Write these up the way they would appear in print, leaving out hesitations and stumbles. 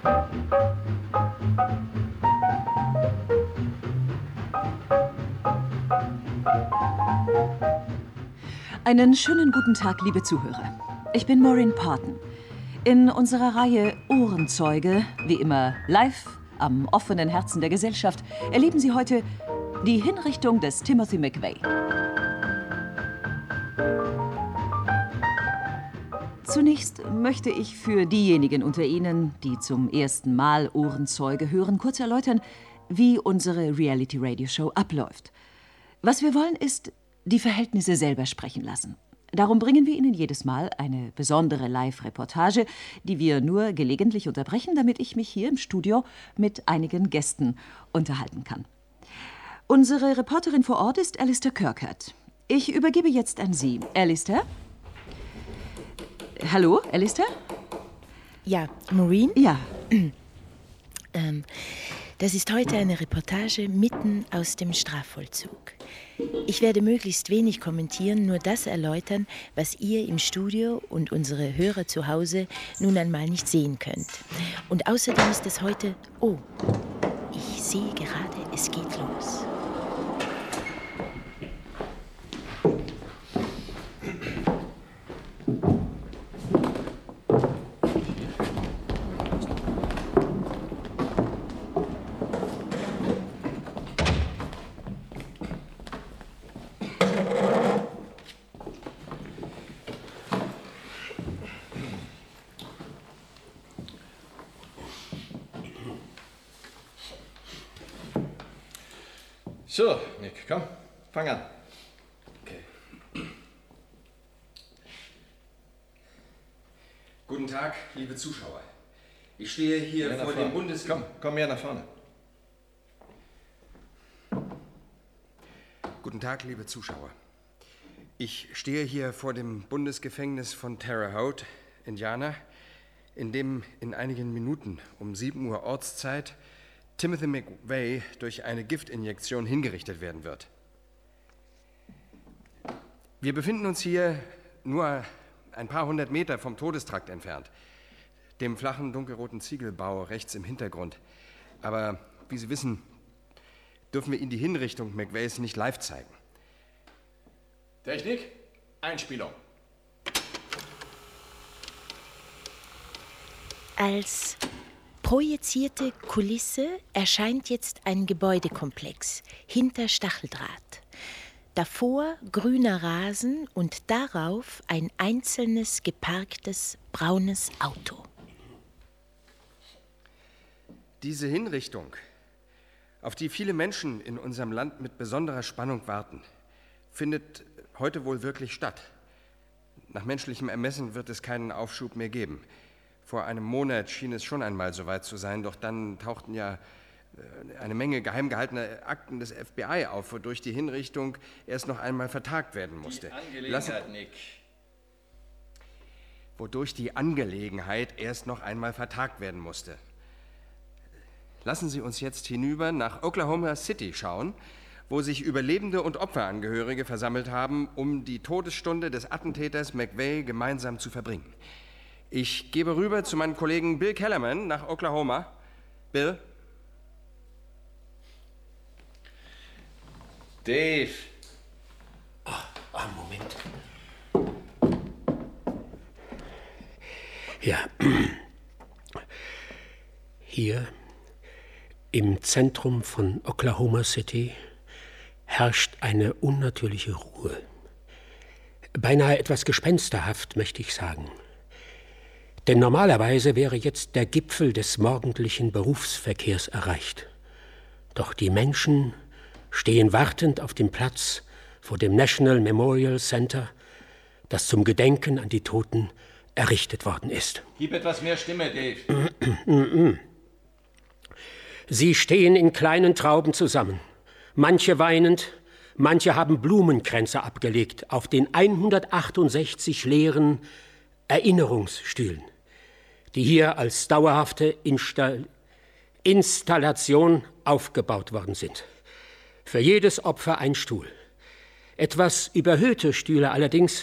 Einen schönen guten Tag, liebe Zuhörer. Ich bin Maureen Parton. In unserer Reihe Ohrenzeuge, wie immer live am offenen Herzen der Gesellschaft, erleben Sie heute die Hinrichtung des Timothy McVeigh. Zunächst möchte ich für diejenigen unter Ihnen, die zum ersten Mal Ohrenzeuge hören, kurz erläutern, wie unsere Reality-Radio-Show abläuft. Was wir wollen, ist die Verhältnisse selber sprechen lassen. Darum bringen wir Ihnen jedes Mal eine besondere Live-Reportage, die wir nur gelegentlich unterbrechen, damit ich mich hier im Studio mit einigen Gästen unterhalten kann. Unsere Reporterin vor Ort ist Alistair Kirkert. Ich übergebe jetzt an Sie. Alistair? Hallo, Alistair? Ja, Maureen? Ja. Das ist heute eine Reportage mitten aus dem Strafvollzug. Ich werde möglichst wenig kommentieren, nur das erläutern, was ihr im Studio und unsere Hörer zu Hause nun einmal nicht sehen könnt. Und außerdem ist es heute... Oh, ich sehe gerade, es geht los. So, Nick, komm, fang an. Okay. Guten Tag, liebe Zuschauer. Ich stehe hier vor dem Komm mehr nach vorne. Guten Tag, liebe Zuschauer. Ich stehe hier vor dem Bundesgefängnis von Terre Haute, Indiana, in dem in einigen Minuten um 7 Uhr Ortszeit Timothy McVeigh durch eine Giftinjektion hingerichtet werden wird. Wir befinden uns hier nur ein paar hundert Meter vom Todestrakt entfernt, dem flachen, dunkelroten Ziegelbau rechts im Hintergrund. Aber wie Sie wissen, dürfen wir Ihnen die Hinrichtung McVeighs nicht live zeigen. Technik, Einspielung. Als projizierte Kulisse erscheint jetzt ein Gebäudekomplex hinter Stacheldraht. Davor grüner Rasen und darauf ein einzelnes geparktes braunes Auto. Diese Hinrichtung, auf die viele Menschen in unserem Land mit besonderer Spannung warten, findet heute wohl wirklich statt. Nach menschlichem Ermessen wird es keinen Aufschub mehr geben. Vor einem Monat schien es schon einmal so weit zu sein, doch dann tauchten ja eine Menge geheim gehaltener Akten des FBI auf, wodurch die Hinrichtung erst noch einmal vertagt werden musste. Wodurch die Angelegenheit erst noch einmal vertagt werden musste. Lassen Sie uns jetzt hinüber nach Oklahoma City schauen, wo sich Überlebende und Opferangehörige versammelt haben, um die Todesstunde des Attentäters McVeigh gemeinsam zu verbringen. Ich gebe rüber zu meinem Kollegen Bill Kellerman nach Oklahoma. Bill? Dave. Moment. Ja. Hier im Zentrum von Oklahoma City herrscht eine unnatürliche Ruhe. Beinahe etwas gespensterhaft, möchte ich sagen. Denn normalerweise wäre jetzt der Gipfel des morgendlichen Berufsverkehrs erreicht. Doch die Menschen stehen wartend auf dem Platz vor dem National Memorial Center, das zum Gedenken an die Toten errichtet worden ist. Gib etwas mehr Stimme, Dave. Sie stehen in kleinen Trauben zusammen, manche weinend, manche haben Blumenkränze abgelegt auf den 168 leeren Erinnerungsstühlen, die hier als dauerhafte Installation aufgebaut worden sind. Für jedes Opfer ein Stuhl. Etwas überhöhte Stühle allerdings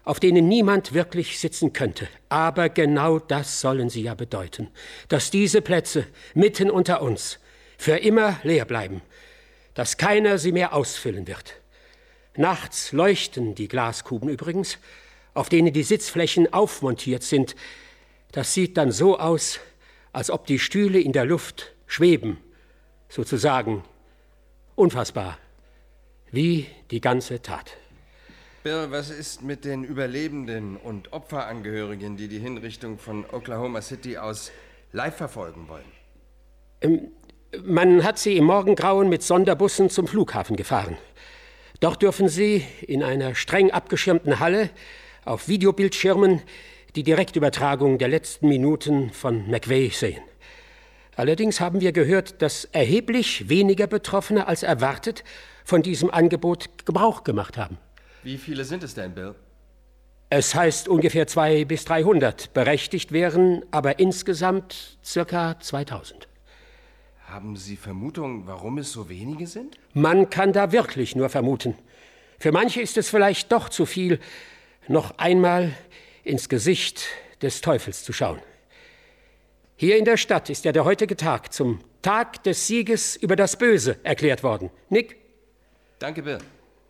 auf denen niemand wirklich sitzen könnte. Aber genau das sollen sie ja bedeuten, dass diese Plätze mitten unter uns für immer leer bleiben, dass keiner sie mehr ausfüllen wird. Nachts leuchten die Glaskuben übrigens, auf denen die Sitzflächen aufmontiert sind. Das sieht dann so aus, als ob die Stühle in der Luft schweben, sozusagen unfassbar, wie die ganze Tat. Bill, was ist mit den Überlebenden und Opferangehörigen, die die Hinrichtung von Oklahoma City aus live verfolgen wollen? Man hat sie im Morgengrauen mit Sonderbussen zum Flughafen gefahren. Dort dürfen sie in einer streng abgeschirmten Halle auf Videobildschirmen die Direktübertragung der letzten Minuten von McVeigh sehen. Allerdings haben wir gehört, dass erheblich weniger Betroffene als erwartet von diesem Angebot Gebrauch gemacht haben. Wie viele sind es denn, Bill? Es heißt ungefähr 200 bis 300. Berechtigt wären aber insgesamt ca. 2000. Haben Sie Vermutungen, warum es so wenige sind? Man kann da wirklich nur vermuten. Für manche ist es vielleicht doch zu viel, noch einmal ins Gesicht des Teufels zu schauen. Hier in der Stadt ist ja der heutige Tag zum Tag des Sieges über das Böse erklärt worden. Nick? Danke, Bill.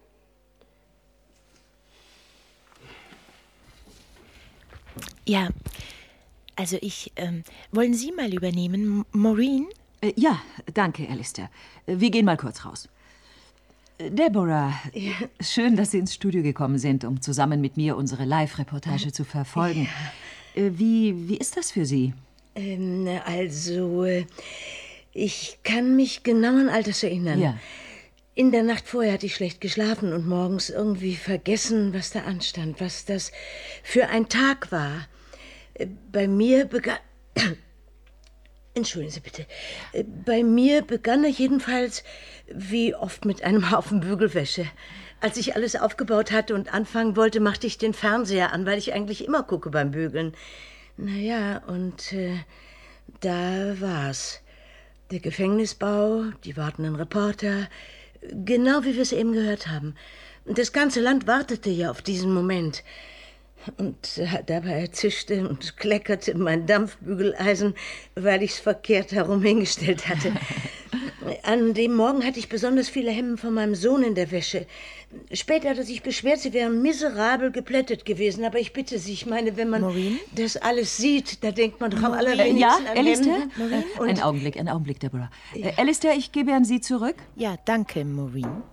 Ja, also wollen Sie mal übernehmen, Maureen? Ja, danke, Alistair. Wir gehen mal kurz raus. Deborah, schön, dass Sie ins Studio gekommen sind, um zusammen mit mir unsere Live-Reportage zu verfolgen. Ja. Wie ist das für Sie? Ich kann mich genau an all das erinnern. Ja. In der Nacht vorher hatte ich schlecht geschlafen und morgens irgendwie vergessen, was da anstand, was das für ein Tag war. Bei mir begann... Entschuldigen Sie bitte. Bei mir begann er jedenfalls wie oft mit einem Haufen Bügelwäsche. Als ich alles aufgebaut hatte und anfangen wollte, machte ich den Fernseher an, weil ich eigentlich immer gucke beim Bügeln. Naja, und da war's. Der Gefängnisbau, die wartenden Reporter, genau wie wir es eben gehört haben. Und das ganze Land wartete ja auf diesen Moment. Und dabei zischte und kleckerte mein Dampfbügeleisen, weil ich es verkehrt herum hingestellt hatte. An dem Morgen hatte ich besonders viele Hemden von meinem Sohn in der Wäsche. Später hat er sich beschwert, sie wären miserabel geplättet gewesen. Aber ich bitte Sie, ich meine, wenn man Maureen? das alles sieht, da denkt man doch am allerwenigsten Ja, an Alistair? Hemden. Ein Augenblick, Deborah. Alistair, ich gebe an Sie zurück. Ja, danke, Maureen.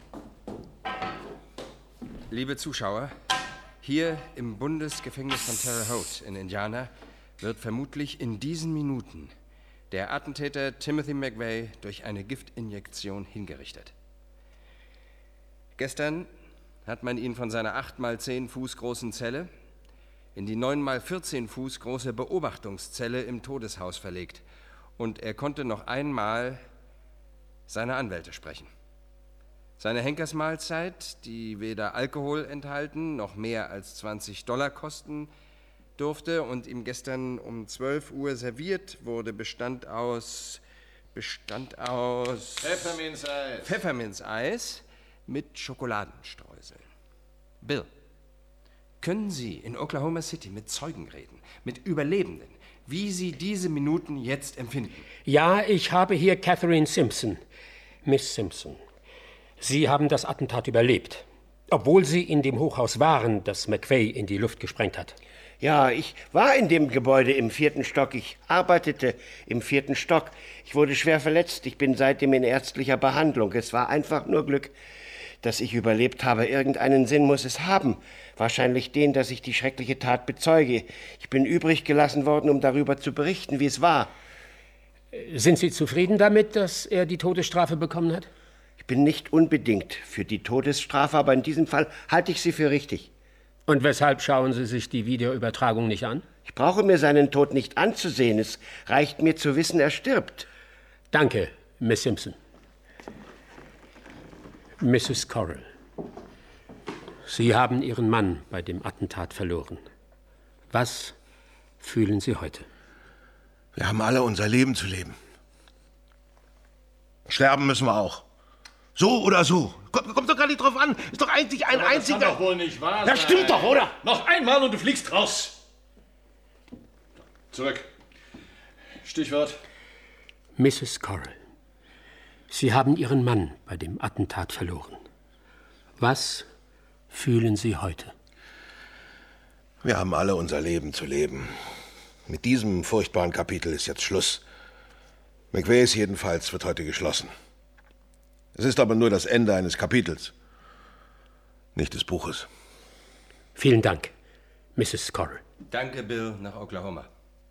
Liebe Zuschauer, hier im Bundesgefängnis von Terre Haute in Indiana wird vermutlich in diesen Minuten der Attentäter Timothy McVeigh durch eine Giftinjektion hingerichtet. Gestern hat man ihn von seiner 8x10 Fuß großen Zelle in die 9x14 Fuß große Beobachtungszelle im Todeshaus verlegt und er konnte noch einmal seine Anwälte sprechen. Seine Henkersmahlzeit, die weder Alkohol enthalten noch mehr als $20 kosten durfte und ihm gestern um 12 Uhr serviert wurde, bestand aus Pfefferminzeis. Pfefferminzeis mit Schokoladenstreuseln. Bill, können Sie in Oklahoma City mit Zeugen reden, mit Überlebenden, wie Sie diese Minuten jetzt empfinden? Ja, ich habe hier Catherine Simpson. Miss Simpson. Sie haben das Attentat überlebt, obwohl Sie in dem Hochhaus waren, das McVeigh in die Luft gesprengt hat. Ja, ich war in dem Gebäude im 4. Stock. Ich arbeitete im 4. Stock. Ich wurde schwer verletzt. Ich bin seitdem in ärztlicher Behandlung. Es war einfach nur Glück, dass ich überlebt habe. Irgendeinen Sinn muss es haben. Wahrscheinlich den, dass ich die schreckliche Tat bezeuge. Ich bin übrig gelassen worden, um darüber zu berichten, wie es war. Sind Sie zufrieden damit, dass er die Todesstrafe bekommen hat? Ich bin nicht unbedingt für die Todesstrafe, aber in diesem Fall halte ich sie für richtig. Und weshalb schauen Sie sich die Videoübertragung nicht an? Ich brauche mir seinen Tod nicht anzusehen. Es reicht mir zu wissen, er stirbt. Danke, Miss Simpson. Mrs. Corral, Sie haben Ihren Mann bei dem Attentat verloren. Was fühlen Sie heute? Wir haben alle unser Leben zu leben. Sterben müssen wir auch. So oder so. Kommt doch gar nicht drauf an. Ist doch eigentlich ein einziger... Das kann doch wohl nicht wahr sein. Das stimmt doch, oder? Noch einmal und du fliegst raus. Zurück. Stichwort. Mrs. Corral, Sie haben Ihren Mann bei dem Attentat verloren. Was fühlen Sie heute? Wir haben alle unser Leben zu leben. Mit diesem furchtbaren Kapitel ist jetzt Schluss. McVeigh jedenfalls wird heute geschlossen. Es ist aber nur das Ende eines Kapitels, nicht des Buches. Vielen Dank, Mrs. Corral. Danke, Bill, nach Oklahoma.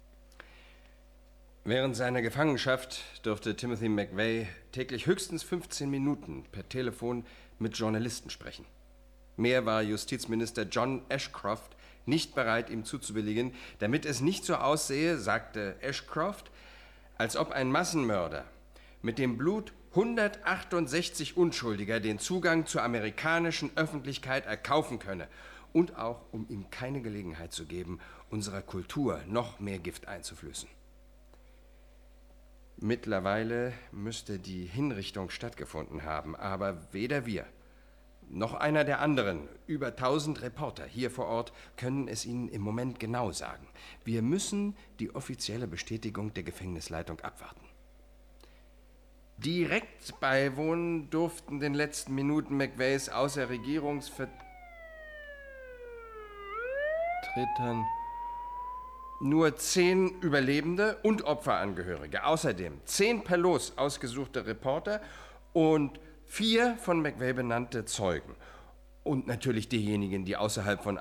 Während seiner Gefangenschaft durfte Timothy McVeigh täglich höchstens 15 Minuten per Telefon mit Journalisten sprechen. Mehr war Justizminister John Ashcroft nicht bereit, ihm zuzubilligen, damit es nicht so aussehe, sagte Ashcroft, als ob ein Massenmörder mit dem Blut 168 Unschuldiger den Zugang zur amerikanischen Öffentlichkeit erkaufen könne und auch, um ihm keine Gelegenheit zu geben, unserer Kultur noch mehr Gift einzuflößen. Mittlerweile müsste die Hinrichtung stattgefunden haben, aber weder wir noch einer der anderen, über 1000 Reporter hier vor Ort, können es Ihnen im Moment genau sagen. Wir müssen die offizielle Bestätigung der Gefängnisleitung abwarten. Direkt beiwohnen durften den letzten Minuten McVeighs außer Regierungsvertretern nur 10 Überlebende und Opferangehörige. Außerdem 10 per Los ausgesuchte Reporter und 4 von McVeigh benannte Zeugen. Und natürlich diejenigen, die außerhalb von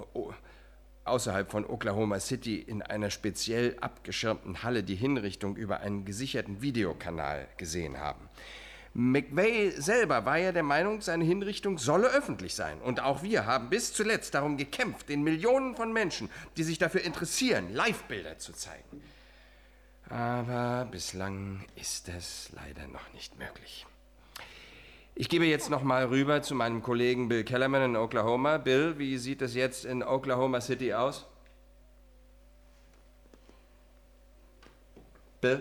Oklahoma City in einer speziell abgeschirmten Halle die Hinrichtung über einen gesicherten Videokanal gesehen haben. McVeigh selber war ja der Meinung, seine Hinrichtung solle öffentlich sein. Und auch wir haben bis zuletzt darum gekämpft, den Millionen von Menschen, die sich dafür interessieren, Livebilder zu zeigen. Aber bislang ist das leider noch nicht möglich. Ich gebe jetzt noch mal rüber zu meinem Kollegen Bill Kellerman in Oklahoma. Bill, wie sieht es jetzt in Oklahoma City aus? Bill?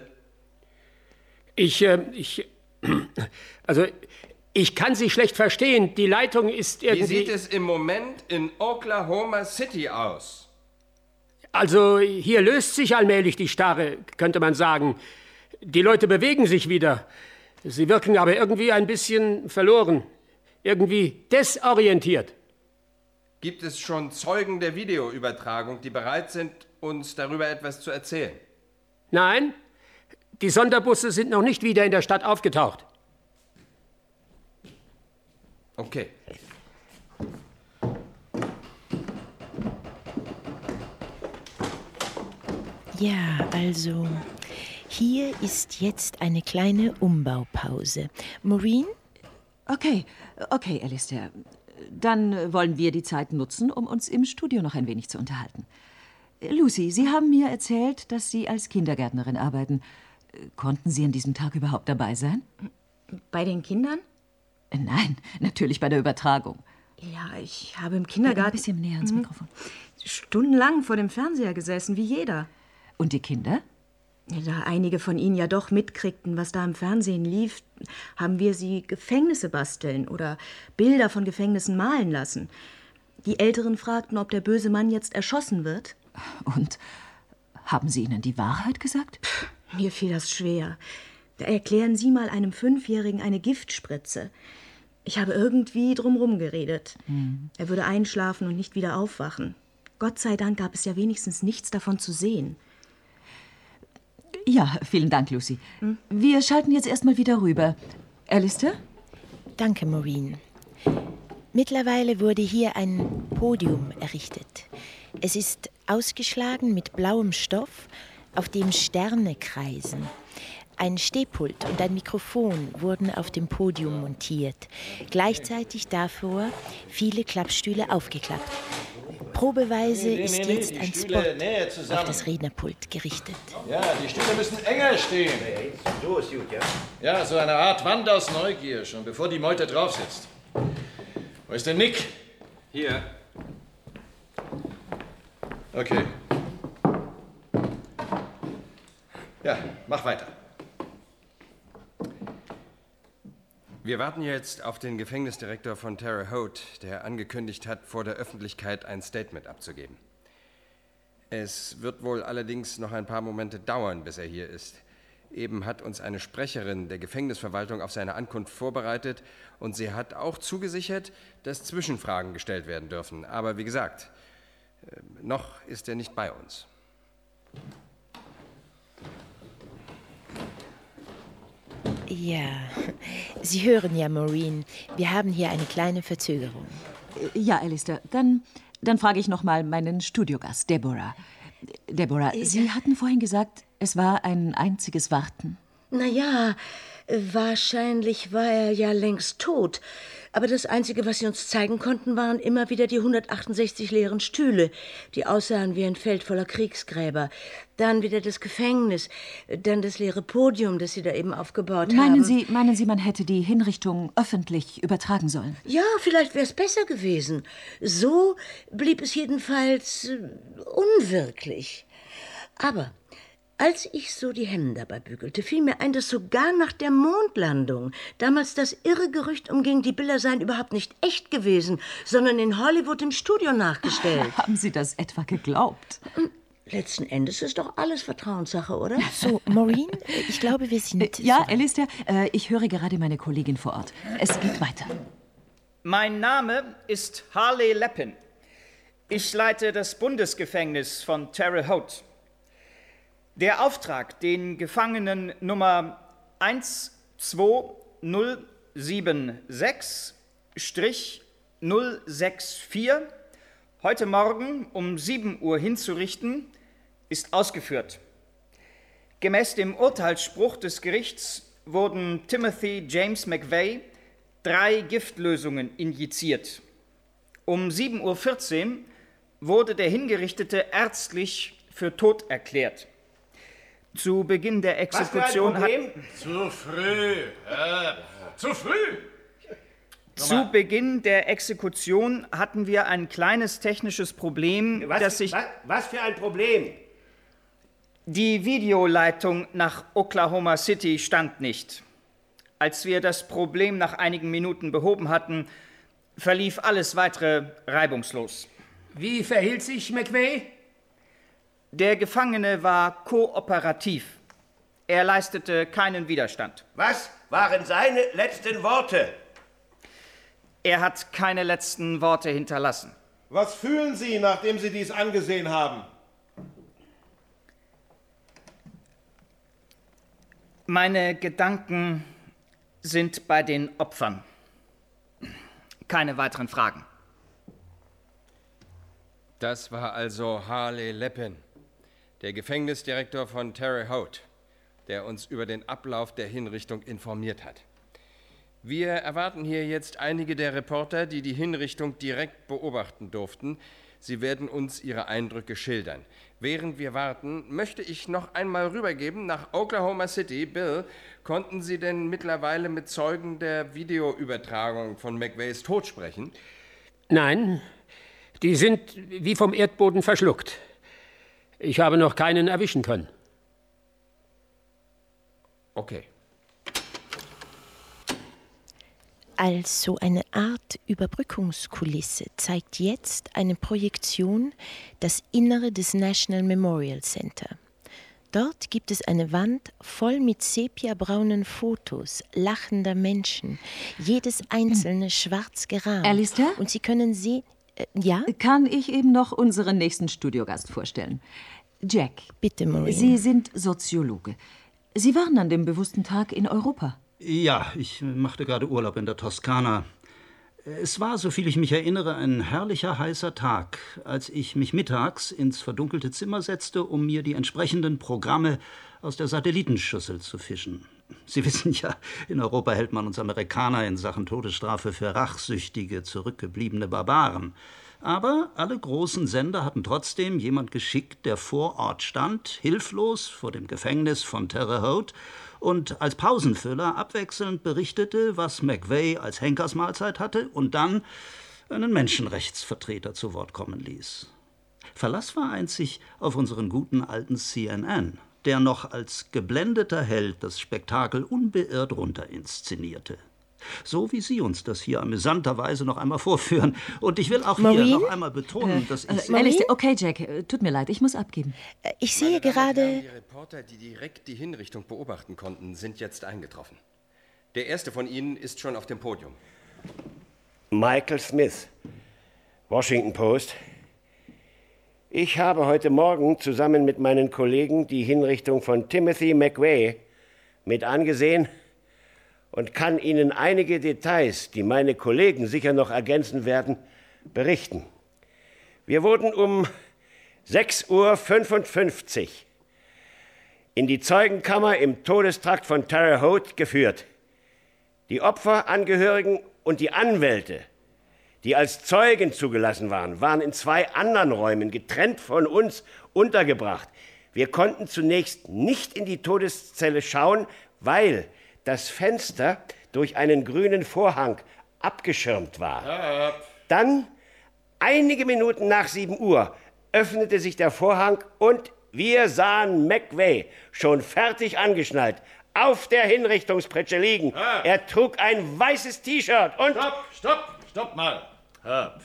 Ich kann Sie schlecht verstehen. Die Leitung ist irgendwie... Wie sieht es im Moment in Oklahoma City aus? Also, hier löst sich allmählich die Starre, könnte man sagen. Die Leute bewegen sich wieder. Sie wirken aber irgendwie ein bisschen verloren. Irgendwie desorientiert. Gibt es schon Zeugen der Videoübertragung, die bereit sind, uns darüber etwas zu erzählen? Nein, die Sonderbusse sind noch nicht wieder in der Stadt aufgetaucht. Okay. Ja, also, hier ist jetzt eine kleine Umbaupause. Maureen? Okay, Alistair. Dann wollen wir die Zeit nutzen, um uns im Studio noch ein wenig zu unterhalten. Lucy, Sie haben mir erzählt, dass Sie als Kindergärtnerin arbeiten. Konnten Sie an diesem Tag überhaupt dabei sein? Bei den Kindern? Nein, natürlich bei der Übertragung. Ja, ich habe im Kindergarten... Ein bisschen näher ans Mikrofon. Stundenlang vor dem Fernseher gesessen, wie jeder. Und die Kinder? Da einige von ihnen ja doch mitkriegten, was da im Fernsehen lief, haben wir sie Gefängnisse basteln oder Bilder von Gefängnissen malen lassen. Die Älteren fragten, ob der böse Mann jetzt erschossen wird. Und haben Sie ihnen die Wahrheit gesagt? Mir fiel das schwer. Da erklären Sie mal einem 5-Jährigen eine Giftspritze. Ich habe irgendwie drumherum geredet. Er würde einschlafen und nicht wieder aufwachen. Gott sei Dank gab es ja wenigstens nichts davon zu sehen. Ja, vielen Dank, Lucy. Wir schalten jetzt erstmal wieder rüber. Alistair? Danke, Maureen. Mittlerweile wurde hier ein Podium errichtet. Es ist ausgeschlagen mit blauem Stoff, auf dem Sterne kreisen. Ein Stehpult und ein Mikrofon wurden auf dem Podium montiert. Gleichzeitig davor viele Klappstühle aufgeklappt. Probeweise ist jetzt ein Spot auf das Rednerpult gerichtet. Ja, die Stühle müssen enger stehen. So ist gut, ja? Ja, so eine Art Wand aus Neugier, schon bevor die Meute drauf sitzt. Wo ist denn Nick? Hier. Okay. Ja, mach weiter. Wir warten jetzt auf den Gefängnisdirektor von Terre Haute, der angekündigt hat, vor der Öffentlichkeit ein Statement abzugeben. Es wird wohl allerdings noch ein paar Momente dauern, bis er hier ist. Eben hat uns eine Sprecherin der Gefängnisverwaltung auf seine Ankunft vorbereitet und sie hat auch zugesichert, dass Zwischenfragen gestellt werden dürfen. Aber wie gesagt, noch ist er nicht bei uns. Ja, Sie hören ja, Maureen, wir haben hier eine kleine Verzögerung. Ja, Alistair, dann frage ich noch mal meinen Studiogast, Deborah. Deborah, Sie hatten vorhin gesagt, es war ein einziges Warten. Na ja, wahrscheinlich war er ja längst tot. Aber das Einzige, was sie uns zeigen konnten, waren immer wieder die 168 leeren Stühle, die aussahen wie ein Feld voller Kriegsgräber. Dann wieder das Gefängnis, dann das leere Podium, das sie da eben aufgebaut haben. Meinen Sie, man hätte die Hinrichtung öffentlich übertragen sollen? Ja, vielleicht wäre es besser gewesen. So blieb es jedenfalls unwirklich. Aber als ich so die Hemden dabei bügelte, fiel mir ein, dass sogar nach der Mondlandung damals das irre Gerücht umging, die Bilder seien überhaupt nicht echt gewesen, sondern in Hollywood im Studio nachgestellt. Haben Sie das etwa geglaubt? Letzten Endes ist doch alles Vertrauenssache, oder? So, Maureen, ich glaube, wir sind... Ja, Alistair, ich höre gerade meine Kollegin vor Ort. Es geht weiter. Mein Name ist Harley Leppin. Ich leite das Bundesgefängnis von Terre Haute. Der Auftrag, den Gefangenen Nummer 12076-064 heute Morgen um 7 Uhr hinzurichten, ist ausgeführt. Gemäß dem Urteilsspruch des Gerichts wurden Timothy James McVeigh 3 Giftlösungen injiziert. Um 7:14 Uhr wurde der Hingerichtete ärztlich für tot erklärt. Zu Beginn der Exekution Zu früh. Zu früh. Zu Beginn der Exekution hatten wir ein kleines technisches Problem, das sich... Was für ein Problem? Die Videoleitung nach Oklahoma City stand nicht. Als wir das Problem nach einigen Minuten behoben hatten, verlief alles weitere reibungslos. Wie verhielt sich McVeigh? Der Gefangene war kooperativ. Er leistete keinen Widerstand. Was waren seine letzten Worte? Er hat keine letzten Worte hinterlassen. Was fühlen Sie, nachdem Sie dies angesehen haben? Meine Gedanken sind bei den Opfern. Keine weiteren Fragen. Das war also Harley Leppin, der Gefängnisdirektor von Terre Haute, der uns über den Ablauf der Hinrichtung informiert hat. Wir erwarten hier jetzt einige der Reporter, die die Hinrichtung direkt beobachten durften. Sie werden uns ihre Eindrücke schildern. Während wir warten, möchte ich noch einmal rübergeben nach Oklahoma City. Bill, konnten Sie denn mittlerweile mit Zeugen der Videoübertragung von McVeighs Tod sprechen? Nein, die sind wie vom Erdboden verschluckt. Ich habe noch keinen erwischen können. Okay. Als so eine Art Überbrückungskulisse zeigt jetzt eine Projektion das Innere des National Memorial Center. Dort gibt es eine Wand voll mit sepiabraunen Fotos lachender Menschen, jedes einzelne schwarz gerahmt. Alistair? Und Sie können sehen... ja? Kann ich eben noch unseren nächsten Studiogast vorstellen? Jack. Bitte, Maureen. Sie sind Soziologe. Sie waren an dem bewussten Tag in Europa. Ja, ich machte gerade Urlaub in der Toskana. Es war, soviel ich mich erinnere, ein herrlicher, heißer Tag, als ich mich mittags ins verdunkelte Zimmer setzte, um mir die entsprechenden Programme aus der Satellitenschüssel zu fischen. Sie wissen ja, in Europa hält man uns Amerikaner in Sachen Todesstrafe für rachsüchtige, zurückgebliebene Barbaren. Aber alle großen Sender hatten trotzdem jemand geschickt, der vor Ort stand, hilflos vor dem Gefängnis von Terre Haute, und als Pausenfüller abwechselnd berichtete, was McVeigh als Henkersmahlzeit hatte und dann einen Menschenrechtsvertreter zu Wort kommen ließ. Verlass war einzig auf unseren guten alten CNN, der noch als geblendeter Held das Spektakel unbeirrt runterinszenierte. So wie Sie uns das hier amüsanterweise noch einmal vorführen. Und ich will auch Maureen? hier noch einmal betonen, dass ich... Alice, okay, Jack, tut mir leid, ich muss abgeben. Ich sehe gerade... Die Reporter, die direkt die Hinrichtung beobachten konnten, sind jetzt eingetroffen. Der erste von ihnen ist schon auf dem Podium. Michael Smith, Washington Post. Ich habe heute Morgen zusammen mit meinen Kollegen die Hinrichtung von Timothy McVeigh mit angesehen und kann Ihnen einige Details, die meine Kollegen sicher noch ergänzen werden, berichten. Wir wurden um 6:55 Uhr in die Zeugenkammer im Todestrakt von Terre Haute geführt. Die Opferangehörigen und die Anwälte, die als Zeugen zugelassen waren, waren in 2 anderen Räumen getrennt von uns untergebracht. Wir konnten zunächst nicht in die Todeszelle schauen, weil das Fenster durch einen grünen Vorhang abgeschirmt war. Dann, einige Minuten nach 7 Uhr, öffnete sich der Vorhang und wir sahen McVeigh schon fertig angeschnallt auf der Hinrichtungspritsche liegen. Er trug ein weißes T-Shirt und... Stopp mal. Herb.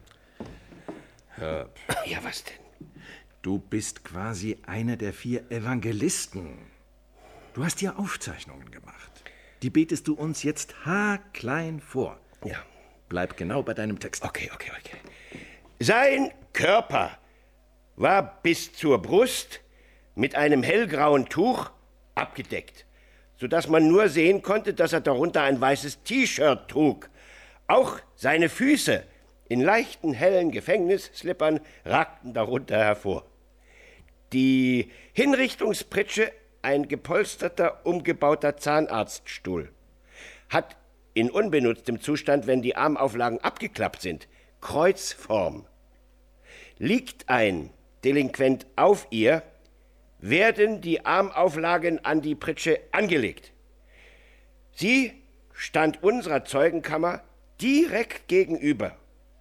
Ja, was denn? Du bist quasi einer der 4 Evangelisten. Du hast hier Aufzeichnungen gemacht. Die betest du uns jetzt haarklein vor. Ja. Bleib genau bei deinem Text. Okay. Sein Körper war bis zur Brust mit einem hellgrauen Tuch abgedeckt, sodass man nur sehen konnte, dass er darunter ein weißes T-Shirt trug. Auch seine Füße in leichten, hellen Gefängnisslippern ragten darunter hervor. Die Hinrichtungspritsche, ein gepolsterter, umgebauter Zahnarztstuhl, hat in unbenutztem Zustand, wenn die Armauflagen abgeklappt sind, Kreuzform. Liegt ein Delinquent auf ihr, werden die Armauflagen an die Pritsche angelegt. Sie stand unserer Zeugenkammer direkt gegenüber.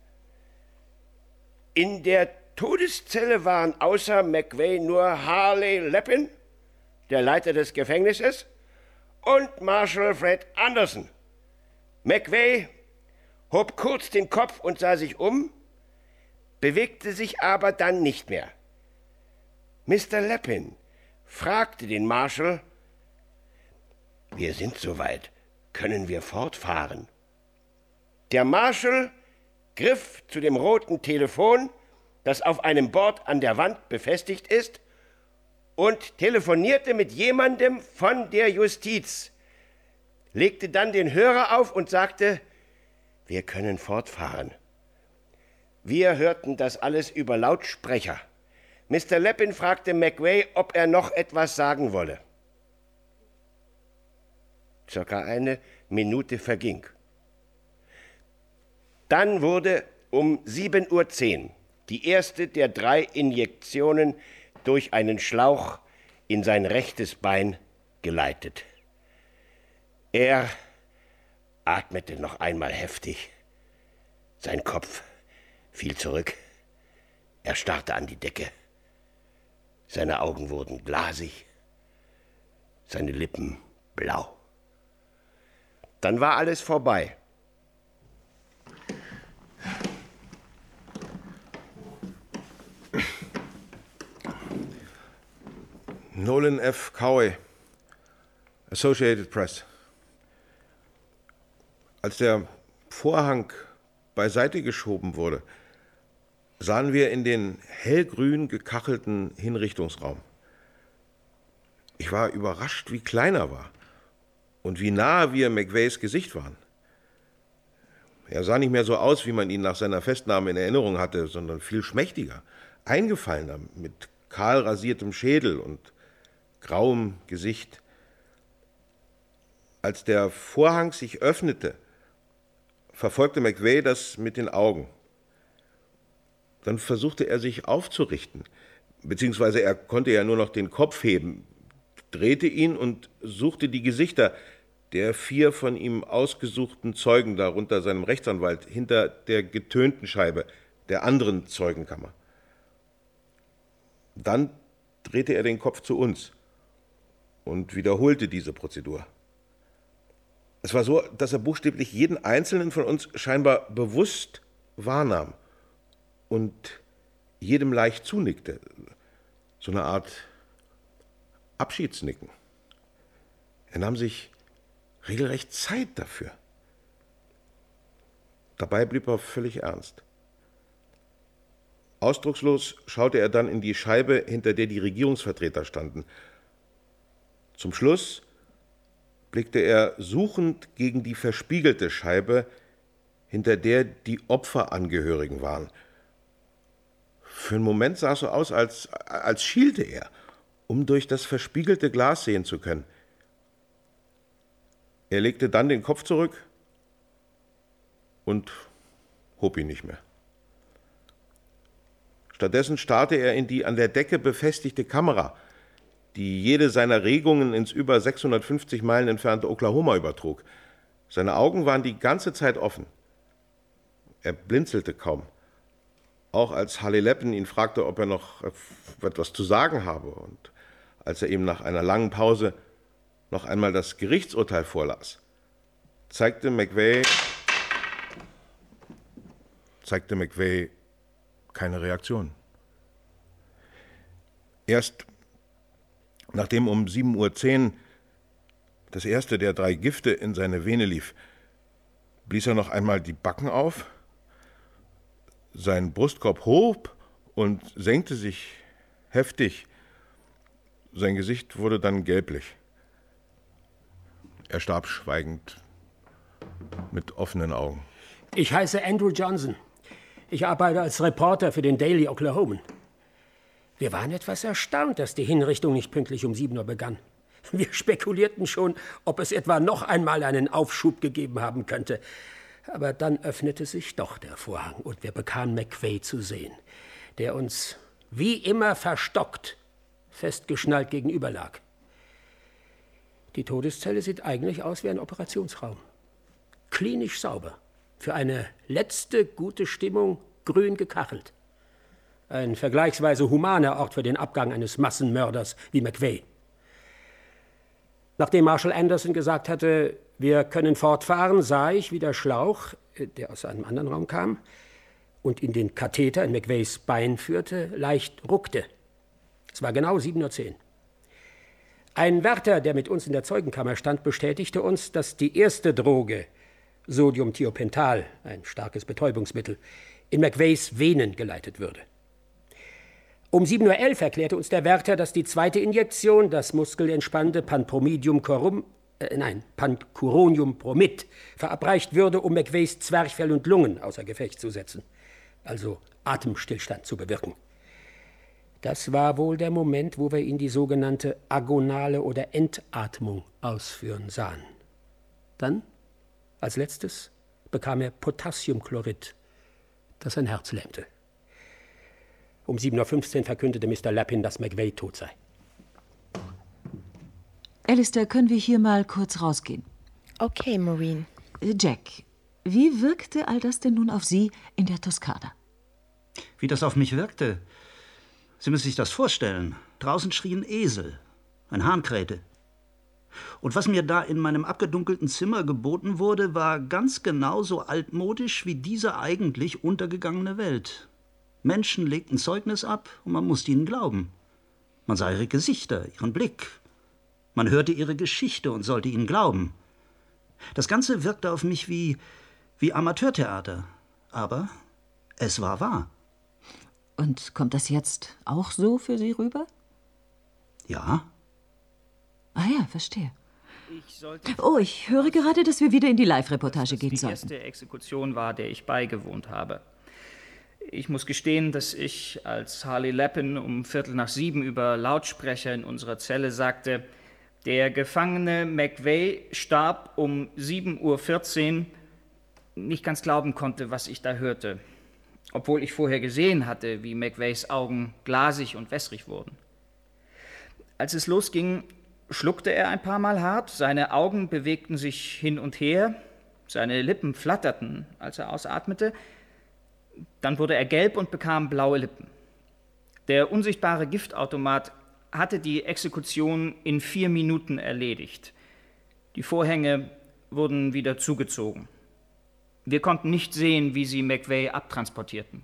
In der Todeszelle waren außer McVeigh nur Harley Lepin, der Leiter des Gefängnisses, und Marshal Fred Anderson. McVeigh hob kurz den Kopf und sah sich um, bewegte sich aber dann nicht mehr. Mr. Lepin fragte den Marshal: Wir sind soweit, können wir fortfahren? Der Marshal griff zu dem roten Telefon, das auf einem Board an der Wand befestigt ist, und telefonierte mit jemandem von der Justiz, legte dann den Hörer auf und sagte: Wir können fortfahren. Wir hörten das alles über Lautsprecher. Mr. Lepin fragte McVeigh, ob er noch etwas sagen wolle. Circa 1 Minute verging. Dann wurde um 7:10 Uhr die erste der 3 Injektionen durch einen Schlauch in sein rechtes Bein geleitet. Er atmete noch einmal heftig. Sein Kopf fiel zurück. Er starrte an die Decke. Seine Augen wurden glasig, seine Lippen blau. Dann war alles vorbei. Nolan F. Cowie, Associated Press. Als der Vorhang beiseite geschoben wurde, sahen wir in den hellgrün gekachelten Hinrichtungsraum. Ich war überrascht, wie klein er war und wie nahe wir McVeighs Gesicht waren. Er sah nicht mehr so aus, wie man ihn nach seiner Festnahme in Erinnerung hatte, sondern viel schmächtiger, eingefallener, mit kahl rasiertem Schädel und grauem Gesicht. Als der Vorhang sich öffnete, verfolgte McVeigh das mit den Augen. Dann versuchte er sich aufzurichten, beziehungsweise er konnte ja nur noch den Kopf heben, drehte ihn und suchte die Gesichter der 4 von ihm ausgesuchten Zeugen, darunter seinem Rechtsanwalt, hinter der getönten Scheibe der anderen Zeugenkammer. Dann drehte er den Kopf zu uns und wiederholte diese Prozedur. Es war so, dass er buchstäblich jeden Einzelnen von uns scheinbar bewusst wahrnahm und jedem leicht zunickte. So eine Art Abschiedsnicken. Er nahm sich regelrecht Zeit dafür. Dabei blieb er völlig ernst. Ausdruckslos schaute er dann in die Scheibe, hinter der die Regierungsvertreter standen. Zum Schluss blickte er suchend gegen die verspiegelte Scheibe, hinter der die Opferangehörigen waren. Für einen Moment sah es so aus, als schielte er, um durch das verspiegelte Glas sehen zu können. Er legte dann den Kopf zurück und hob ihn nicht mehr. Stattdessen starrte er in die an der Decke befestigte Kamera, die jede seiner Regungen ins über 650 Meilen entfernte Oklahoma übertrug. Seine Augen waren die ganze Zeit offen. Er blinzelte kaum. Auch als Harley Lappin ihn fragte, ob er noch etwas zu sagen habe, und als er ihm nach einer langen Pause noch einmal das Gerichtsurteil vorlas, zeigte McVeigh keine Reaktion. Erst nachdem um 7:10 Uhr das erste der 3 Gifte in seine Vene lief, blies er noch einmal die Backen auf, sein Brustkorb hob und senkte sich heftig. Sein Gesicht wurde dann gelblich. Er starb schweigend, mit offenen Augen. Ich heiße Andrew Johnson. Ich arbeite als Reporter für den Daily Oklahoman. Wir waren etwas erstaunt, dass die Hinrichtung nicht pünktlich um 7 Uhr begann. Wir spekulierten schon, ob es etwa noch einmal einen Aufschub gegeben haben könnte. Aber dann öffnete sich doch der Vorhang und wir bekamen McVeigh zu sehen, der uns wie immer verstockt, festgeschnallt gegenüber lag. Die Todeszelle sieht eigentlich aus wie ein Operationsraum. Klinisch sauber. Für eine letzte gute Stimmung grün gekachelt. Ein vergleichsweise humaner Ort für den Abgang eines Massenmörders wie McVeigh. Nachdem Marshal Anderson gesagt hatte, wir können fortfahren, sah ich, wie der Schlauch, der aus einem anderen Raum kam und in den Katheter in McVeighs Bein führte, leicht ruckte. Es war genau 7:10 Uhr. Ein Wärter, der mit uns in der Zeugenkammer stand, bestätigte uns, dass die erste Droge, Sodiumthiopental, ein starkes Betäubungsmittel, in McVeighs Venen geleitet würde. Um 7:11 Uhr erklärte uns der Wärter, dass die zweite Injektion, das muskelentspannende Pancuronium-Promid, verabreicht würde, um McVeighs Zwerchfell und Lungen außer Gefecht zu setzen, also Atemstillstand zu bewirken. Das war wohl der Moment, wo wir ihn die sogenannte agonale oder Entatmung ausführen sahen. Dann, als letztes, bekam er Potassiumchlorid, das sein Herz lähmte. Um 7:15 Uhr verkündete Mr. Lappin, dass McVeigh tot sei. Alistair, können wir hier mal kurz rausgehen? Okay, Maureen. Jack, wie wirkte all das denn nun auf Sie in der Toskana? Wie das auf mich wirkte? Sie müssen sich das vorstellen. Draußen schrien Esel, ein Hahn krähte. Und was mir da in meinem abgedunkelten Zimmer geboten wurde, war ganz genau so altmodisch wie diese eigentlich untergegangene Welt. Menschen legten Zeugnis ab und man musste ihnen glauben. Man sah ihre Gesichter, ihren Blick. Man hörte ihre Geschichte und sollte ihnen glauben. Das Ganze wirkte auf mich wie Amateurtheater. Aber es war wahr. Und kommt das jetzt auch so für Sie rüber? Ja. Ah ja, verstehe. Oh, ich höre gerade, dass wir wieder in die Live-Reportage gehen sollten. Die erste Exekution war, der ich beigewohnt habe. Ich muss gestehen, dass ich, als Harley Lappin um 6:15 über Lautsprecher in unserer Zelle sagte, der Gefangene McVeigh starb um 7:14 Uhr, nicht ganz glauben konnte, was ich da hörte. Obwohl ich vorher gesehen hatte, wie McVeighs Augen glasig und wässrig wurden. Als es losging, schluckte er ein paar Mal hart, seine Augen bewegten sich hin und her, seine Lippen flatterten, als er ausatmete. Dann wurde er gelb und bekam blaue Lippen. Der unsichtbare Giftautomat hatte die Exekution in 4 Minuten erledigt. Die Vorhänge wurden wieder zugezogen. Wir konnten nicht sehen, wie sie McVeigh abtransportierten.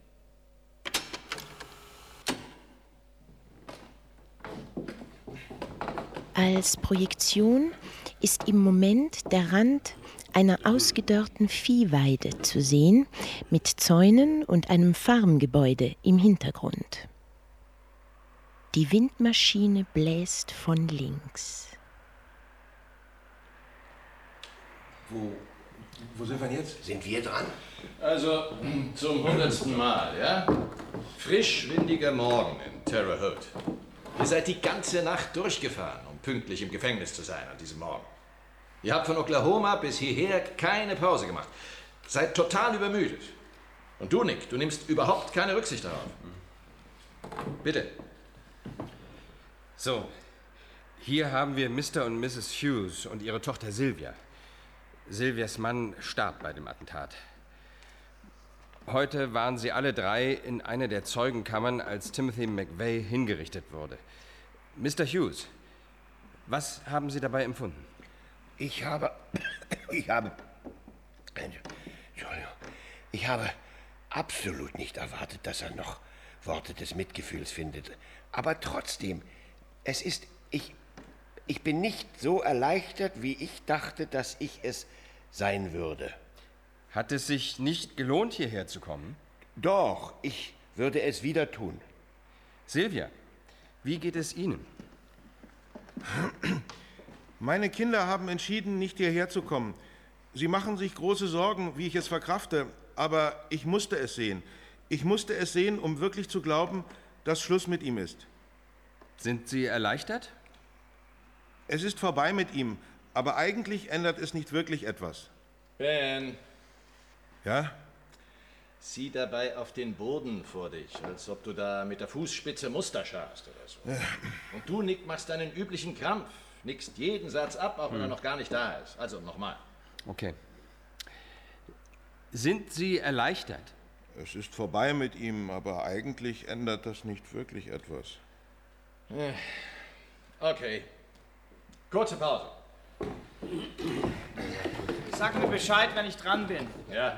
Als Projektion ist im Moment der Rand einer ausgedörrten Viehweide zu sehen, mit Zäunen und einem Farmgebäude im Hintergrund. Die Windmaschine bläst von links. Wo sind wir jetzt? Sind wir dran? Also zum 100. Mal, ja? Frisch, windiger Morgen in Terre Haute. Ihr seid die ganze Nacht durchgefahren, um pünktlich im Gefängnis zu sein an diesem Morgen. Ihr habt von Oklahoma bis hierher keine Pause gemacht. Seid total übermüdet. Und du, Nick, du nimmst überhaupt keine Rücksicht darauf. Bitte. So, hier haben wir Mr. und Mrs. Hughes und ihre Tochter Sylvia. Sylvias Mann starb bei dem Attentat. Heute waren sie alle drei in einer der Zeugenkammern, als Timothy McVeigh hingerichtet wurde. Mr. Hughes, was haben Sie dabei empfunden? Ich habe absolut nicht erwartet, dass er noch Worte des Mitgefühls findet. Aber trotzdem, ich bin nicht so erleichtert, wie ich dachte, dass ich es sein würde. Hat es sich nicht gelohnt, hierher zu kommen? Doch, ich würde es wieder tun. Sylvia, wie geht es Ihnen? Meine Kinder haben entschieden, nicht hierher zu kommen. Sie machen sich große Sorgen, wie ich es verkrafte, aber ich musste es sehen. Ich musste es sehen, um wirklich zu glauben, dass Schluss mit ihm ist. Sind Sie erleichtert? Es ist vorbei mit ihm, aber eigentlich ändert es nicht wirklich etwas. Ben. Ja? Sieh dabei auf den Boden vor dich, als ob du da mit der Fußspitze Muster scharfst oder so. Ja. Und du, Nick, machst deinen üblichen Krampf. Nickst jeden Satz ab, auch wenn er noch gar nicht da ist. Also nochmal. Okay. Sind Sie erleichtert? Es ist vorbei mit ihm, aber eigentlich ändert das nicht wirklich etwas. Okay. Kurze Pause. Sag mir Bescheid, wenn ich dran bin. Ja.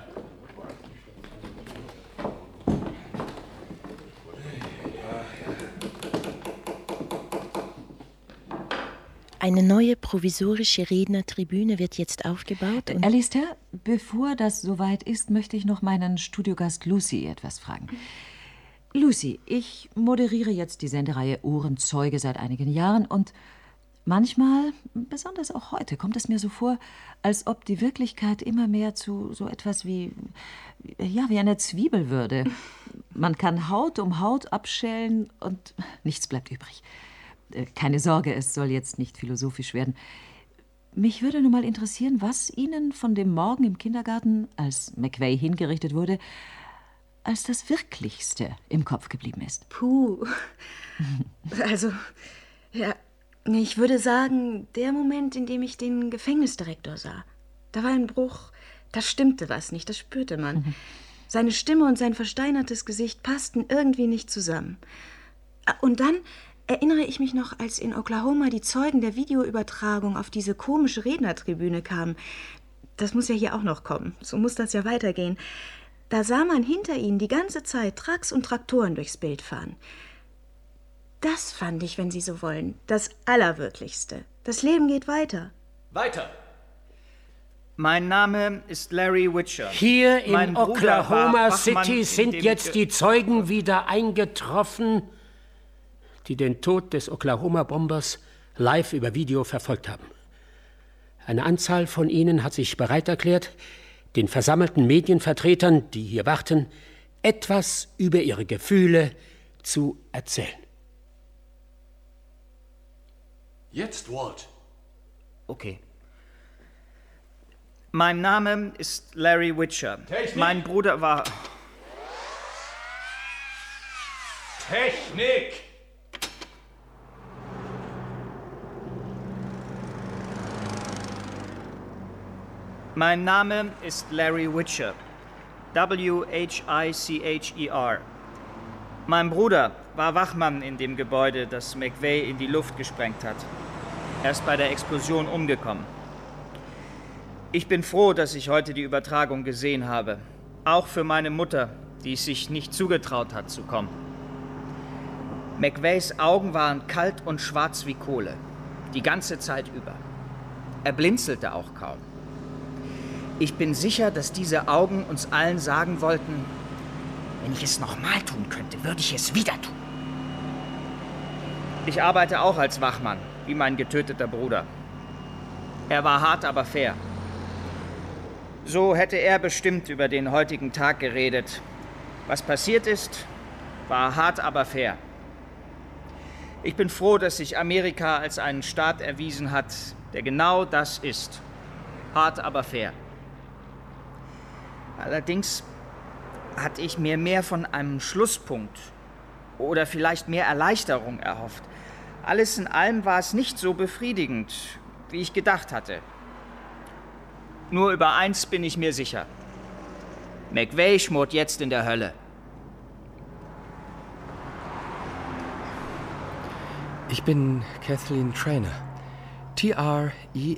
Eine neue provisorische Rednertribüne wird jetzt aufgebaut. Und Alistair, bevor das soweit ist, möchte ich noch meinen Studiogast Lucy etwas fragen. Lucy, ich moderiere jetzt die Sendereihe Ohrenzeuge seit einigen Jahren und manchmal, besonders auch heute, kommt es mir so vor, als ob die Wirklichkeit immer mehr zu so etwas wie eine Zwiebel würde. Man kann Haut um Haut abschälen und nichts bleibt übrig. Keine Sorge, es soll jetzt nicht philosophisch werden. Mich würde nur mal interessieren, was Ihnen von dem Morgen im Kindergarten, als McVeigh hingerichtet wurde, als das Wirklichste im Kopf geblieben ist. Puh. Also, ja, ich würde sagen, der Moment, in dem ich den Gefängnisdirektor sah. Da war ein Bruch, da stimmte was nicht, das spürte man. Seine Stimme und sein versteinertes Gesicht passten irgendwie nicht zusammen. Und dann erinnere ich mich noch, als in Oklahoma die Zeugen der Videoübertragung auf diese komische Rednertribüne kamen. Das muss ja hier auch noch kommen. So muss das ja weitergehen. Da sah man hinter ihnen die ganze Zeit Trucks und Traktoren durchs Bild fahren. Das fand ich, wenn Sie so wollen, das Allerwirklichste. Das Leben geht weiter. Weiter! Mein Name ist Larry Witcher. Hier in Oklahoma City sind jetzt die Zeugen wieder eingetroffen, die den Tod des Oklahoma-Bombers live über Video verfolgt haben. Eine Anzahl von ihnen hat sich bereit erklärt, den versammelten Medienvertretern, die hier warten, etwas über ihre Gefühle zu erzählen. Jetzt, Walt. Okay. Mein Name ist Larry Witcher. Technik. Mein Bruder war... Technik! Mein Name ist Larry Witcher. W-H-I-C-H-E-R. Mein Bruder war Wachmann in dem Gebäude, das McVeigh in die Luft gesprengt hat. Er ist bei der Explosion umgekommen. Ich bin froh, dass ich heute die Übertragung gesehen habe. Auch für meine Mutter, die es sich nicht zugetraut hat zu kommen. McVeys Augen waren kalt und schwarz wie Kohle. Die ganze Zeit über. Er blinzelte auch kaum. Ich bin sicher, dass diese Augen uns allen sagen wollten, wenn ich es nochmal tun könnte, würde ich es wieder tun. Ich arbeite auch als Wachmann, wie mein getöteter Bruder. Er war hart, aber fair. So hätte er bestimmt über den heutigen Tag geredet. Was passiert ist, war hart, aber fair. Ich bin froh, dass sich Amerika als einen Staat erwiesen hat, der genau das ist. Hart, aber fair. Allerdings hatte ich mir mehr von einem Schlusspunkt oder vielleicht mehr Erleichterung erhofft. Alles in allem war es nicht so befriedigend, wie ich gedacht hatte. Nur über eins bin ich mir sicher. McVey schmort jetzt in der Hölle. Ich bin Kathleen Traynor. T-R-E-A-N-O-R.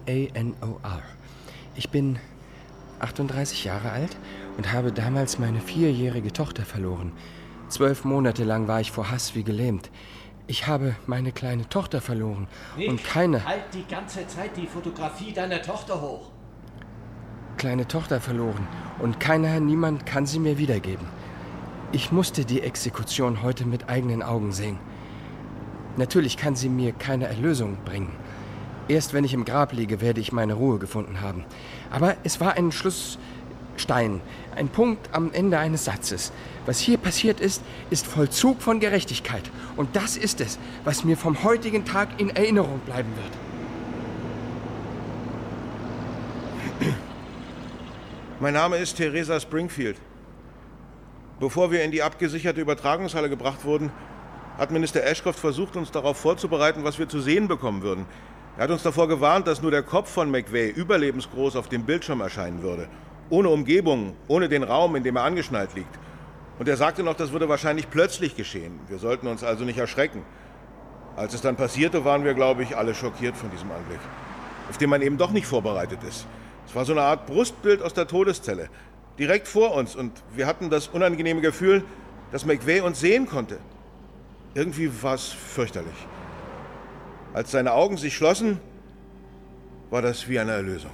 Ich bin 38 Jahre alt und habe damals meine 4-jährige Tochter verloren. 12 Monate lang war ich vor Hass wie gelähmt. Ich habe meine kleine Tochter verloren und keine... Halt die ganze Zeit die Fotografie deiner Tochter hoch. Kleine Tochter verloren und niemand kann sie mir wiedergeben. Ich musste die Exekution heute mit eigenen Augen sehen. Natürlich kann sie mir keine Erlösung bringen. Erst wenn ich im Grab liege, werde ich meine Ruhe gefunden haben. Aber es war ein Schlussstein, ein Punkt am Ende eines Satzes. Was hier passiert ist, ist Vollzug von Gerechtigkeit. Und das ist es, was mir vom heutigen Tag in Erinnerung bleiben wird. Mein Name ist Theresa Springfield. Bevor wir in die abgesicherte Übertragungshalle gebracht wurden, hat Minister Ashcroft versucht, uns darauf vorzubereiten, was wir zu sehen bekommen würden. Er hat uns davor gewarnt, dass nur der Kopf von McVey überlebensgroß auf dem Bildschirm erscheinen würde. Ohne Umgebung, ohne den Raum, in dem er angeschnallt liegt. Und er sagte noch, das würde wahrscheinlich plötzlich geschehen. Wir sollten uns also nicht erschrecken. Als es dann passierte, waren wir, glaube ich, alle schockiert von diesem Anblick, auf den man eben doch nicht vorbereitet ist. Es war so eine Art Brustbild aus der Todeszelle, direkt vor uns. Und wir hatten das unangenehme Gefühl, dass McVey uns sehen konnte. Irgendwie war es fürchterlich. Als seine Augen sich schlossen, war das wie eine Erlösung.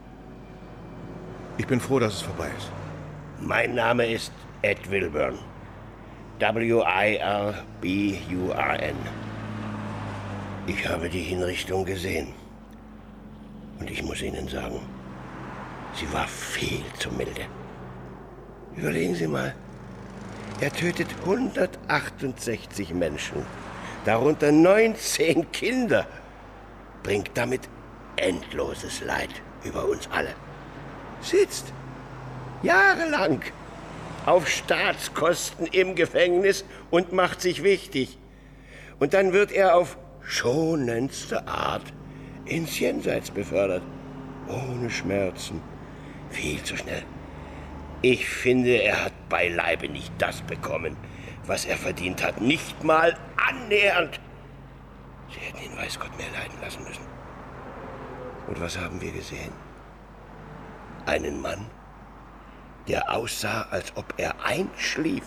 Ich bin froh, dass es vorbei ist. Mein Name ist Ed Wilburn. W-I-L-B-U-R-N. Ich habe die Hinrichtung gesehen. Und ich muss Ihnen sagen, sie war viel zu milde. Überlegen Sie mal. Er tötet 168 Menschen, darunter 19 Kinder, bringt damit endloses Leid über uns alle. Sitzt jahrelang auf Staatskosten im Gefängnis und macht sich wichtig. Und dann wird er auf schonendste Art ins Jenseits befördert. Ohne Schmerzen. Viel zu schnell. Ich finde, er hat beileibe nicht das bekommen, was er verdient hat. Nicht mal annähernd. Sie hätten ihn weiß Gott mehr leiden lassen müssen. Und was haben wir gesehen? Einen Mann, der aussah, als ob er einschlief.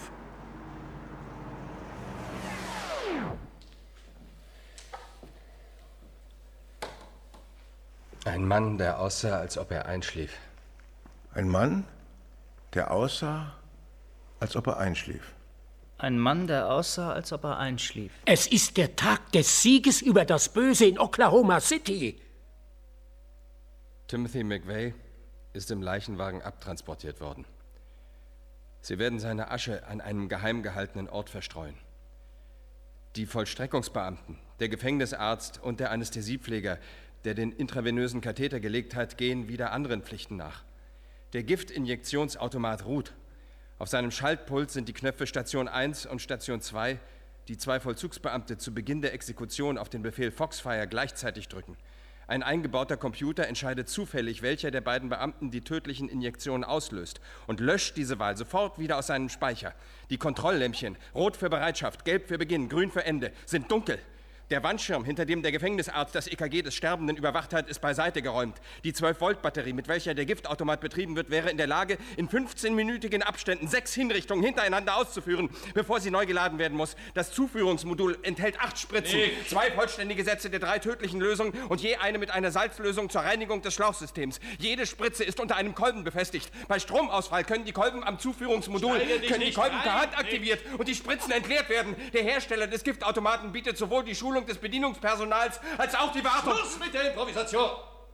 Ein Mann, der aussah, als ob er einschlief. Ein Mann, der aussah, als ob er einschlief. Ein Mann, der aussah, als ob er einschlief. Es ist der Tag des Sieges über das Böse in Oklahoma City. Timothy McVey ist im Leichenwagen abtransportiert worden. Sie werden seine Asche an einem geheim gehaltenen Ort verstreuen. Die Vollstreckungsbeamten, der Gefängnisarzt und der Anästhesiepfleger, der den intravenösen Katheter gelegt hat, gehen wieder anderen Pflichten nach. Der Giftinjektionsautomat ruht. Auf seinem Schaltpult sind die Knöpfe Station 1 und Station 2, die 2 Vollzugsbeamte zu Beginn der Exekution auf den Befehl Foxfire gleichzeitig drücken. Ein eingebauter Computer entscheidet zufällig, welcher der beiden Beamten die tödlichen Injektionen auslöst und löscht diese Wahl sofort wieder aus seinem Speicher. Die Kontrolllämpchen, rot für Bereitschaft, gelb für Beginn, grün für Ende, sind dunkel. Der Wandschirm, hinter dem der Gefängnisarzt das EKG des Sterbenden überwacht hat, ist beiseite geräumt. Die 12-Volt-Batterie, mit welcher der Giftautomat betrieben wird, wäre in der Lage, in 15-minütigen Abständen 6 Hinrichtungen hintereinander auszuführen, bevor sie neu geladen werden muss. Das Zuführungsmodul enthält 8 Spritzen, 2 vollständige Sätze der 3 tödlichen Lösungen und je eine mit einer Salzlösung zur Reinigung des Schlauchsystems. Jede Spritze ist unter einem Kolben befestigt. Bei Stromausfall können die Kolben am Zuführungsmodul per Hand aktiviert und die Spritzen entleert werden. Der Hersteller des Giftautomaten bietet sowohl die Schulung des Bedienungspersonals als auch die Wartung. Schluss mit der Improvisation!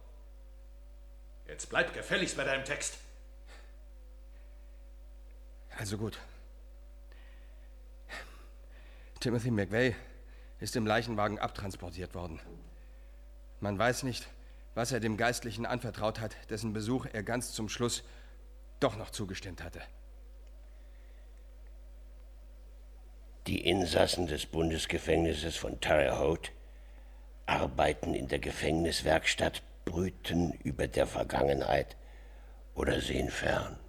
Jetzt bleib gefälligst bei deinem Text. Also gut. Timothy McVeigh ist im Leichenwagen abtransportiert worden. Man weiß nicht, was er dem Geistlichen anvertraut hat, dessen Besuch er ganz zum Schluss doch noch zugestimmt hatte. Die Insassen des Bundesgefängnisses von Terre Haute arbeiten in der Gefängniswerkstatt, brüten über der Vergangenheit oder sehen fern.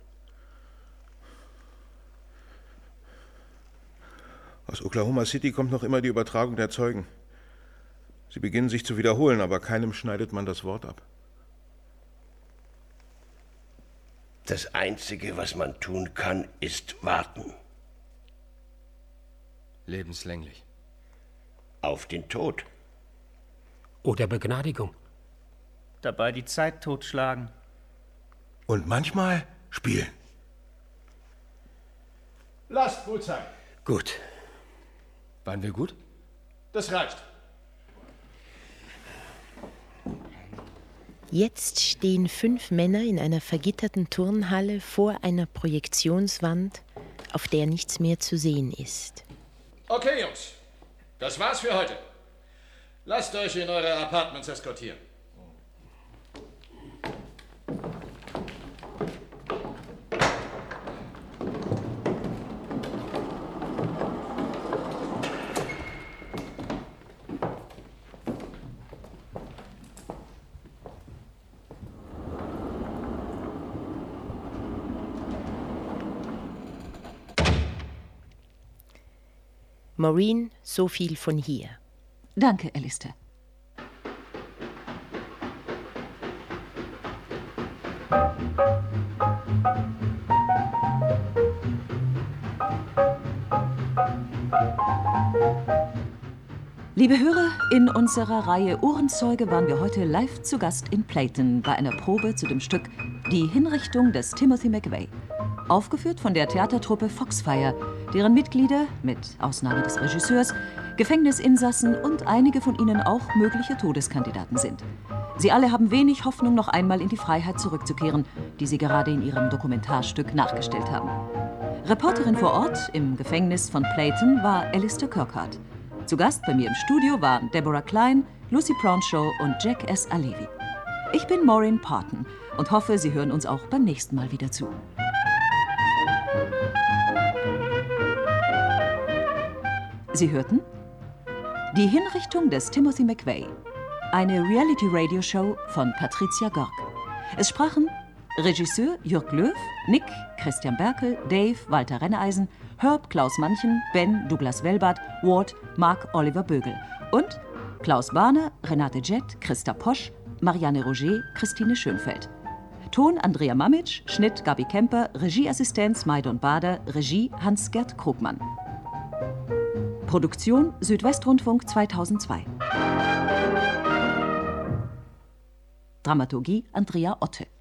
Aus Oklahoma City kommt noch immer die Übertragung der Zeugen. Sie beginnen sich zu wiederholen, aber keinem schneidet man das Wort ab. Das Einzige, was man tun kann, ist warten. Lebenslänglich. Auf den Tod. Oder Begnadigung. Dabei die Zeit totschlagen. Und manchmal spielen. Lasst gut sein. Gut. Waren wir gut? Das reicht. Jetzt stehen 5 Männer in einer vergitterten Turnhalle vor einer Projektionswand, auf der nichts mehr zu sehen ist. Okay, Jungs. Das war's für heute. Lasst euch in eure Apartments eskortieren. Maureen, so viel von hier. Danke, Alistair. Liebe Hörer, in unserer Reihe Ohrenzeuge waren wir heute live zu Gast in Playton bei einer Probe zu dem Stück Die Hinrichtung des Timothy McVeigh. Aufgeführt von der Theatertruppe Foxfire, deren Mitglieder, mit Ausnahme des Regisseurs, Gefängnisinsassen und einige von ihnen auch mögliche Todeskandidaten sind. Sie alle haben wenig Hoffnung, noch einmal in die Freiheit zurückzukehren, die sie gerade in ihrem Dokumentarstück nachgestellt haben. Reporterin vor Ort im Gefängnis von Playton war Alistair Kirkard. Zu Gast bei mir im Studio waren Deborah Klein, Lucy Pronshaw und Jack S. Alevi. Ich bin Maureen Parton und hoffe, Sie hören uns auch beim nächsten Mal wieder zu. Sie hörten Die Hinrichtung des Timothy McVeigh, eine Reality-Radio-Show von Patricia Görg. Es sprachen Regisseur Jürg Löw, Nick, Christian Berkel, Dave, Walter Renneisen, Herb, Klaus Manchen, Ben, Douglas Welbart, Ward, Mark Oliver Bögel und Klaus Bahner, Renate Jett, Christa Posch, Marianne Roger, Christine Schönfeld. Ton Andrea Mamitsch, Schnitt Gabi Kemper, Regieassistenz Maidon Bader, Regie Hans-Gerd Krugmann. Produktion Südwestrundfunk 2002. Dramaturgie Andrea Otte.